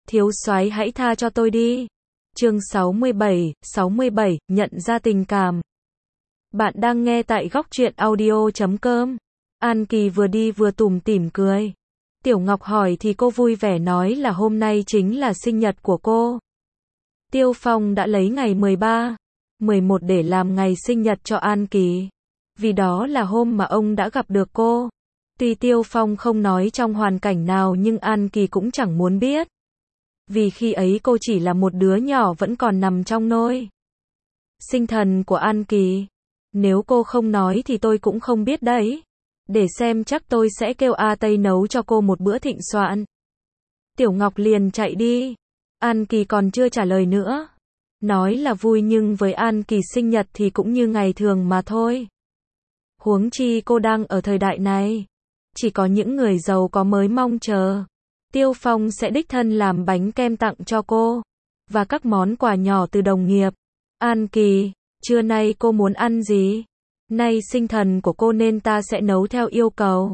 thiếu soái hãy tha cho tôi đi. Chương 67, nhận ra tình cảm. Bạn đang nghe tại góc truyện audio.com. An Kỳ vừa đi vừa tủm tỉm cười. Tiểu Ngọc hỏi thì cô vui vẻ nói là hôm nay chính là sinh nhật của cô. Tiêu Phong đã lấy ngày 13, 11 để làm ngày sinh nhật cho An Kỳ. Vì đó là hôm mà ông đã gặp được cô. Tuy Tiêu Phong không nói trong hoàn cảnh nào nhưng An Kỳ cũng chẳng muốn biết. Vì khi ấy cô chỉ là một đứa nhỏ vẫn còn nằm trong nôi. Sinh thần của An Kỳ. Nếu cô không nói thì tôi cũng không biết đấy. Để xem chắc tôi sẽ kêu A Tây nấu cho cô một bữa thịnh soạn. Tiểu Ngọc liền chạy đi. An Kỳ còn chưa trả lời nữa. Nói là vui nhưng với An Kỳ sinh nhật thì cũng như ngày thường mà thôi. Huống chi cô đang ở thời đại này. Chỉ có những người giàu có mới mong chờ. Tiêu Phong sẽ đích thân làm bánh kem tặng cho cô. Và các món quà nhỏ từ đồng nghiệp. An Kỳ, trưa nay cô muốn ăn gì? Nay sinh thần của cô nên ta sẽ nấu theo yêu cầu.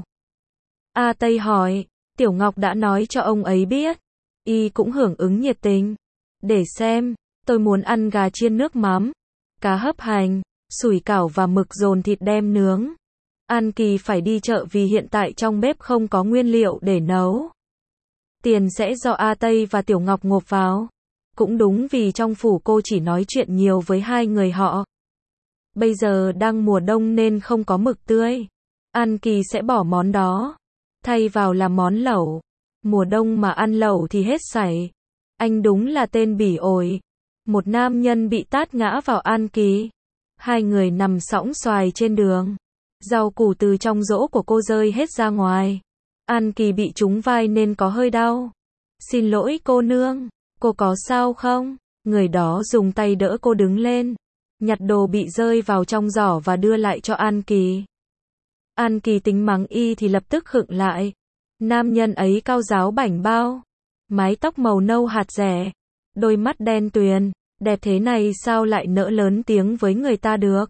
A Tây hỏi. Tiểu Ngọc đã nói cho ông ấy biết. Y cũng hưởng ứng nhiệt tình. Để xem, tôi muốn ăn gà chiên nước mắm, cá hấp hành, sủi cảo và mực dồn thịt đem nướng. An Kỳ phải đi chợ vì hiện tại trong bếp không có nguyên liệu để nấu. Tiền sẽ do A Tây và Tiểu Ngọc nộp vào. Cũng đúng vì trong phủ cô chỉ nói chuyện nhiều với hai người họ. Bây giờ đang mùa đông nên không có mực tươi. An Kỳ sẽ bỏ món đó. Thay vào là món lẩu. Mùa đông mà ăn lẩu thì hết sảy. Anh đúng là tên bỉ ổi. Một nam nhân bị tát ngã vào An Kỳ. Hai người nằm sõng xoài trên đường. Rau củ từ trong rỗ của cô rơi hết ra ngoài. An Kỳ bị trúng vai nên có hơi đau. Xin lỗi cô nương, cô có sao không? Người đó dùng tay đỡ cô đứng lên. Nhặt đồ bị rơi vào trong giỏ và đưa lại cho An Kỳ. An Kỳ tính mắng y thì lập tức khựng lại. Nam nhân ấy cao ráo bảnh bao. Mái tóc màu nâu hạt rẻ. Đôi mắt đen tuyền. Đẹp thế này sao lại nỡ lớn tiếng với người ta được?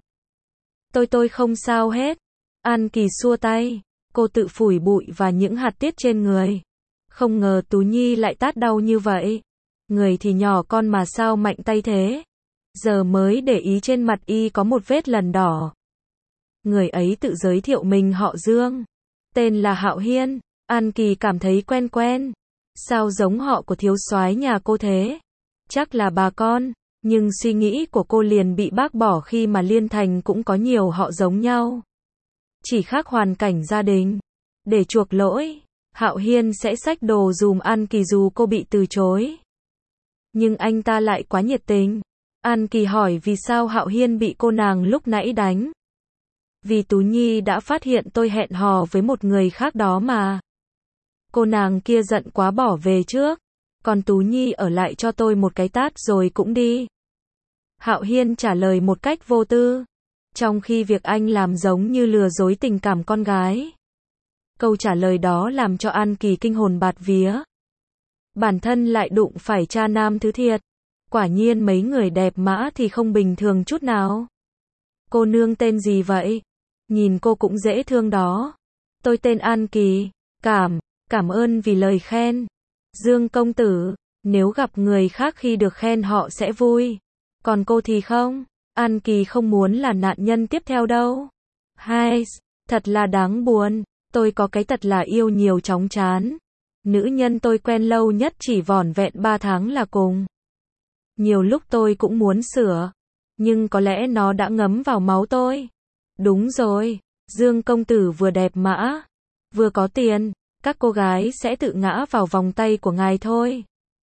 Tôi không sao hết. An Kỳ xua tay. Cô tự phủi bụi và những hạt tiết trên người. Không ngờ Tú Nhi lại tát đau như vậy. Người thì nhỏ con mà sao mạnh tay thế? Giờ mới để ý trên mặt y có một vết lần đỏ. Người ấy tự giới thiệu mình họ Dương. Tên là Hạo Hiên. An Kỳ cảm thấy quen quen. Sao giống họ của thiếu soái nhà cô thế? Chắc là bà con. Nhưng suy nghĩ của cô liền bị bác bỏ khi mà Liên Thành cũng có nhiều họ giống nhau. Chỉ khác hoàn cảnh gia đình. Để chuộc lỗi, Hạo Hiên sẽ xách đồ dùm An Kỳ dù cô bị từ chối. Nhưng anh ta lại quá nhiệt tình. An Kỳ hỏi vì sao Hạo Hiên bị cô nàng lúc nãy đánh. Vì Tú Nhi đã phát hiện tôi hẹn hò với một người khác đó mà. Cô nàng kia giận quá bỏ về trước. Còn Tú Nhi ở lại cho tôi một cái tát rồi cũng đi. Hạo Hiên trả lời một cách vô tư. Trong khi việc anh làm giống như lừa dối tình cảm con gái. Câu trả lời đó làm cho An Kỳ kinh hồn bạt vía. Bản thân lại đụng phải cha nam thứ thiệt. Quả nhiên mấy người đẹp mã thì không bình thường chút nào. Cô nương tên gì vậy? Nhìn cô cũng dễ thương đó. Tôi tên An Kỳ. Cảm ơn vì lời khen. Dương công tử, nếu gặp người khác khi được khen họ sẽ vui. Còn cô thì không. An Kỳ không muốn là nạn nhân tiếp theo đâu. Hai, thật là đáng buồn. Tôi có cái tật là yêu nhiều chóng chán. Nữ nhân tôi quen lâu nhất chỉ vỏn vẹn 3 tháng là cùng. Nhiều lúc tôi cũng muốn sửa. Nhưng có lẽ nó đã ngấm vào máu tôi. Đúng rồi, Dương công tử vừa đẹp mã, vừa có tiền. Các cô gái sẽ tự ngã vào vòng tay của ngài thôi.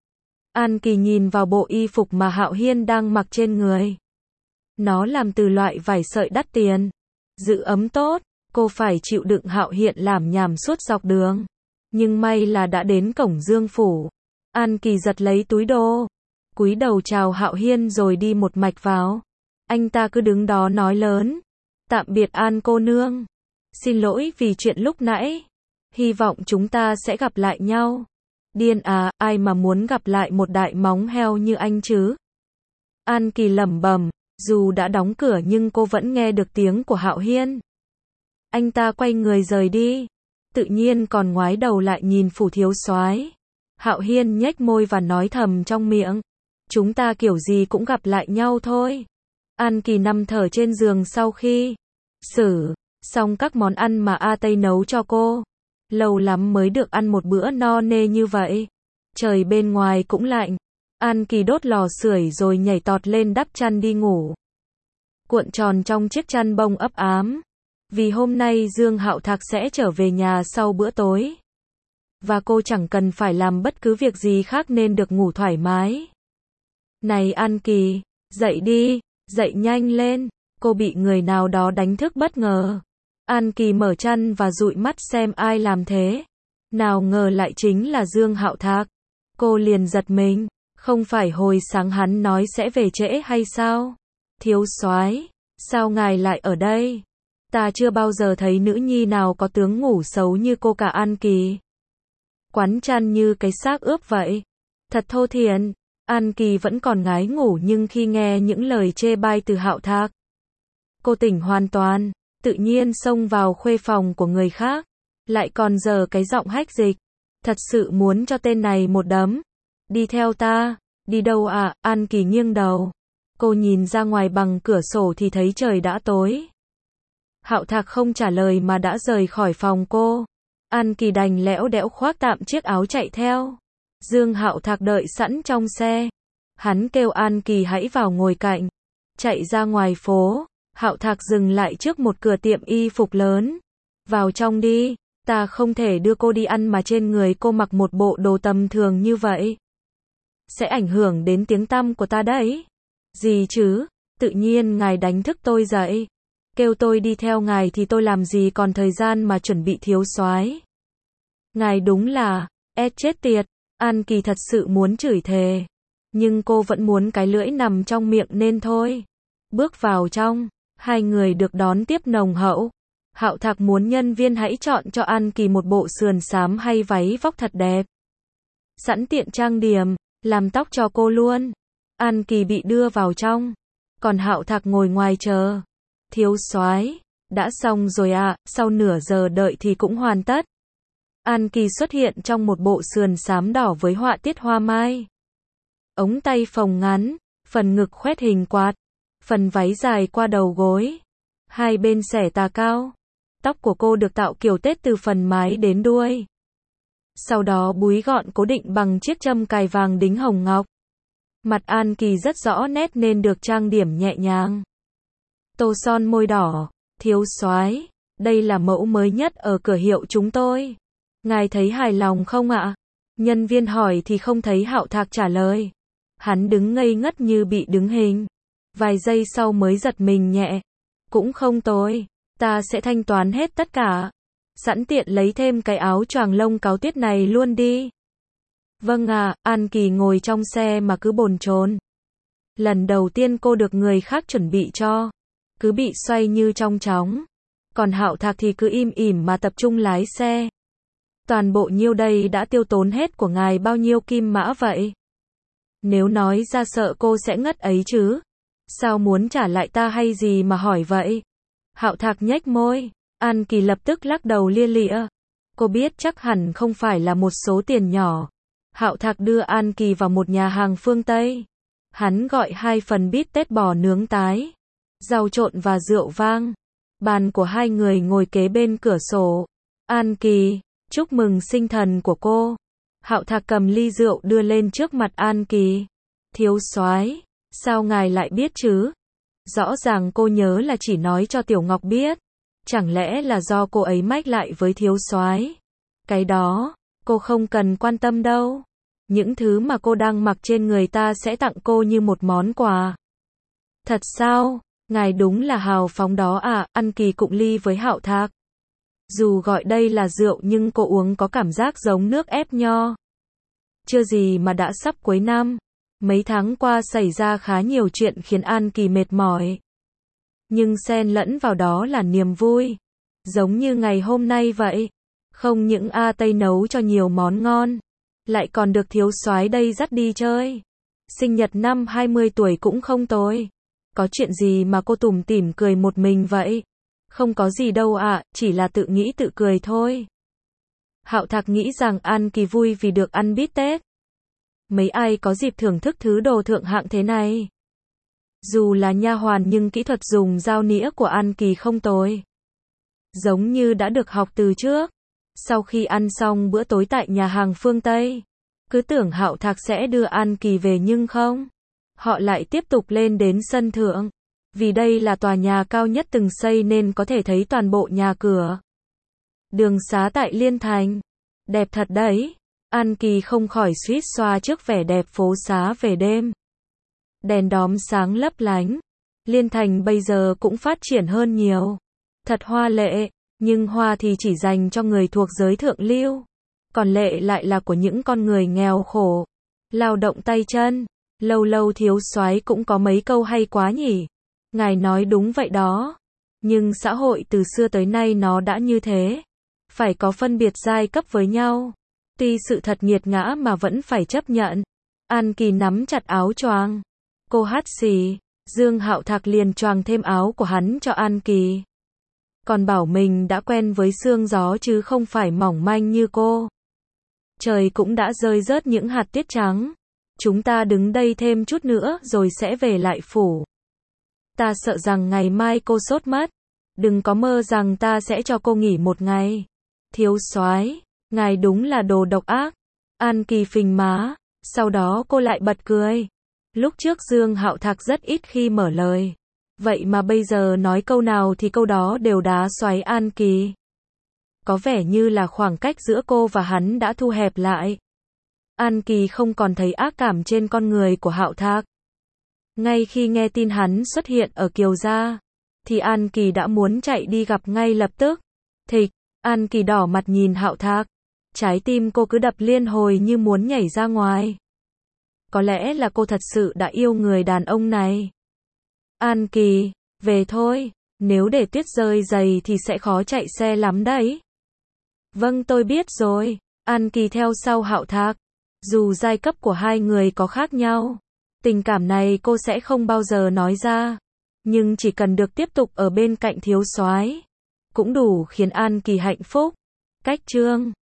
An Kỳ nhìn vào bộ y phục mà Hạo Hiên đang mặc trên người. Nó làm từ loại vải sợi đắt tiền. Giữ ấm tốt, cô phải chịu đựng Hạo Hiên làm nhảm suốt dọc đường. Nhưng may là đã đến cổng Dương phủ. An Kỳ giật lấy túi đồ. Cúi đầu chào Hạo Hiên rồi đi một mạch vào. Anh ta cứ đứng đó nói lớn. Tạm biệt An cô nương. Xin lỗi vì chuyện lúc nãy. Hy vọng chúng ta sẽ gặp lại nhau. Điên à, ai mà muốn gặp lại một đại móng heo như anh chứ? An Kỳ lẩm bẩm, dù đã đóng cửa nhưng cô vẫn nghe được tiếng của Hạo Hiên. Anh ta quay người rời đi. Tự nhiên còn ngoái đầu lại nhìn phủ thiếu soái. Hạo Hiên nhếch môi và nói thầm trong miệng. Chúng ta kiểu gì cũng gặp lại nhau thôi. An Kỳ nằm thở trên giường sau khi xử xong các món ăn mà A Tây nấu cho cô. Lâu lắm mới được ăn một bữa no nê như vậy. Trời bên ngoài cũng lạnh. An Kỳ đốt lò sưởi rồi nhảy tọt lên đắp chăn đi ngủ. Cuộn tròn trong chiếc chăn bông ấp ám. Vì hôm nay Dương Hạo Thạc sẽ trở về nhà sau bữa tối. Và cô chẳng cần phải làm bất cứ việc gì khác nên được ngủ thoải mái. Này An Kỳ, dậy đi, dậy nhanh lên. Cô bị người nào đó đánh thức bất ngờ. An Kỳ mở chăn và dụi mắt xem ai làm thế. Nào ngờ lại chính là Dương Hạo Thạc. Cô liền giật mình. Không phải hồi sáng hắn nói sẽ về trễ hay sao? Thiếu soái, sao ngài lại ở đây? Ta chưa bao giờ thấy nữ nhi nào có tướng ngủ xấu như cô cả. An Kỳ quắn chăn như cái xác ướp vậy. Thật thô thiển. An Kỳ vẫn còn ngái ngủ nhưng khi nghe những lời chê bai từ Hạo Thạc, cô tỉnh hoàn toàn, tự nhiên xông vào khuê phòng của người khác, lại còn giở cái giọng hách dịch. Thật sự muốn cho tên này một đấm. Đi theo ta. Đi đâu à? An Kỳ nghiêng đầu. Cô nhìn ra ngoài bằng cửa sổ thì thấy trời đã tối. Hạo Thạc không trả lời mà đã rời khỏi phòng cô. An Kỳ đành lẽo đẽo khoác tạm chiếc áo chạy theo. Dương Hạo Thạc đợi sẵn trong xe. Hắn kêu An Kỳ hãy vào ngồi cạnh. Chạy ra ngoài phố, Hạo Thạc dừng lại trước một cửa tiệm y phục lớn. Vào trong đi, ta không thể đưa cô đi ăn mà trên người cô mặc một bộ đồ tầm thường như vậy. Sẽ ảnh hưởng đến tiếng tăm của ta đấy. Gì chứ, tự nhiên ngài đánh thức tôi dậy. Kêu tôi đi theo ngài thì tôi làm gì còn thời gian mà chuẩn bị thiếu soái. Ngài đúng là, chết tiệt. An Kỳ thật sự muốn chửi thề. Nhưng cô vẫn muốn cái lưỡi nằm trong miệng nên thôi. Bước vào trong, hai người được đón tiếp nồng hậu. Hạo Thạc muốn nhân viên hãy chọn cho An Kỳ một bộ sườn xám hay váy vóc thật đẹp. Sẵn tiện trang điểm, làm tóc cho cô luôn. An Kỳ bị đưa vào trong. Còn Hạo Thạc ngồi ngoài chờ. Thiếu soái, đã xong rồi ạ, sau nửa giờ đợi thì cũng hoàn tất. An Kỳ xuất hiện trong một bộ sườn xám đỏ với họa tiết hoa mai. Ống tay phồng ngắn, phần ngực khoét hình quạt, phần váy dài qua đầu gối, hai bên xẻ tà cao. Tóc của cô được tạo kiểu tết từ phần mái đến đuôi. Sau đó búi gọn cố định bằng chiếc châm cài vàng đính hồng ngọc. Mặt An Kỳ rất rõ nét nên được trang điểm nhẹ nhàng. Tô son môi đỏ. Thiếu soái, đây là mẫu mới nhất ở cửa hiệu chúng tôi. Ngài thấy hài lòng không ạ? Nhân viên hỏi thì không thấy Hạo Thạc trả lời. Hắn đứng ngây ngất như bị đứng hình. Vài giây sau mới giật mình nhẹ. Cũng không tồi, ta sẽ thanh toán hết tất cả. Sẵn tiện lấy thêm cái áo choàng lông cáo tiết này luôn đi. Vâng ạ. An Kỳ ngồi trong xe mà cứ bồn chồn. Lần đầu tiên cô được người khác chuẩn bị cho, cứ bị xoay như trong chóng. Còn Hạo Thạc thì cứ im ỉm mà tập trung lái xe. Toàn bộ nhiêu đây đã tiêu tốn hết của ngài bao nhiêu kim mã vậy? Nếu nói ra sợ cô sẽ ngất ấy chứ. Sao muốn trả lại ta hay gì mà hỏi vậy? Hạo Thạc nhếch môi. An Kỳ lập tức lắc đầu lia lịa. Cô biết chắc hẳn không phải là một số tiền nhỏ. Hạo Thạc đưa An Kỳ vào một nhà hàng phương Tây. Hắn gọi 2 phần bít tết bò nướng tái, rau trộn và rượu vang. Bàn của hai người ngồi kế bên cửa sổ. An Kỳ, chúc mừng sinh thần của cô. Hạo Thạc cầm ly rượu đưa lên trước mặt An Kỳ. Thiếu soái, sao ngài lại biết chứ? Rõ ràng cô nhớ là chỉ nói cho Tiểu Ngọc biết. Chẳng lẽ là do cô ấy mách lại với thiếu soái? Cái đó, cô không cần quan tâm đâu. Những thứ mà cô đang mặc trên người ta sẽ tặng cô như một món quà. Thật sao? Ngài đúng là hào phóng đó à? An Kỳ cụng ly với Hạo Thạc. Dù gọi đây là rượu nhưng cô uống có cảm giác giống nước ép nho. Chưa gì mà đã sắp cuối năm. Mấy tháng qua xảy ra khá nhiều chuyện khiến An Kỳ mệt mỏi. Nhưng xen lẫn vào đó là niềm vui. Giống như ngày hôm nay vậy. Không những A Tây nấu cho nhiều món ngon, lại còn được thiếu soái đây dắt đi chơi. Sinh nhật năm 20 tuổi cũng không tồi. Có chuyện gì mà cô tủm tỉm cười một mình vậy? Không có gì đâu ạ, chỉ là tự nghĩ tự cười thôi. Hạo Thạc nghĩ rằng An Kỳ vui vì được ăn bít tết. Mấy ai có dịp thưởng thức thứ đồ thượng hạng thế này. Dù là nha hoàn nhưng kỹ thuật dùng dao nĩa của An Kỳ không tồi. Giống như đã được học từ trước. Sau khi ăn xong bữa tối tại nhà hàng phương Tây, cứ tưởng Hạo Thạc sẽ đưa An Kỳ về nhưng không. Họ lại tiếp tục lên đến sân thượng. Vì đây là tòa nhà cao nhất từng xây nên có thể thấy toàn bộ nhà cửa. Đường xá tại Liên Thành. Đẹp thật đấy. An Kỳ không khỏi suýt xoa trước vẻ đẹp phố xá về đêm. Đèn đóm sáng lấp lánh. Liên Thành bây giờ cũng phát triển hơn nhiều. Thật hoa lệ, nhưng hoa thì chỉ dành cho người thuộc giới thượng lưu. Còn lệ lại là của những con người nghèo khổ. Lao động tay chân. Lâu lâu thiếu soái cũng có mấy câu hay quá nhỉ. Ngài nói đúng vậy đó. Nhưng xã hội từ xưa tới nay nó đã như thế. Phải có phân biệt giai cấp với nhau. Tuy sự thật nghiệt ngã mà vẫn phải chấp nhận. An Kỳ nắm chặt áo choàng. Cô hắt xì. Dương Hạo Thạc liền choàng thêm áo của hắn cho An Kỳ. Còn bảo mình đã quen với sương gió chứ không phải mỏng manh như cô. Trời cũng đã rơi rớt những hạt tuyết trắng. Chúng ta đứng đây thêm chút nữa rồi sẽ về lại phủ. Ta sợ rằng ngày mai cô sốt mất. Đừng có mơ rằng ta sẽ cho cô nghỉ một ngày. Thiếu soái, ngài đúng là đồ độc ác. An Kỳ phình má, sau đó cô lại bật cười. Lúc trước Dương Hạo Thạc rất ít khi mở lời. Vậy mà bây giờ nói câu nào thì câu đó đều đá xoáy An Kỳ. Có vẻ như là khoảng cách giữa cô và hắn đã thu hẹp lại. An Kỳ không còn thấy ác cảm trên con người của Hạo Thạc. Ngay khi nghe tin hắn xuất hiện ở Kiều Gia, thì An Kỳ đã muốn chạy đi gặp ngay lập tức. Thịch, An Kỳ đỏ mặt nhìn Hạo Thạc. Trái tim cô cứ đập liên hồi như muốn nhảy ra ngoài. Có lẽ là cô thật sự đã yêu người đàn ông này. An Kỳ, về thôi, nếu để tuyết rơi dày thì sẽ khó chạy xe lắm đấy. Vâng tôi biết rồi. An Kỳ theo sau Hạo Thạc. Dù giai cấp của hai người có khác nhau, tình cảm này cô sẽ không bao giờ nói ra. Nhưng chỉ cần được tiếp tục ở bên cạnh thiếu soái, cũng đủ khiến An Kỳ hạnh phúc. Cách chương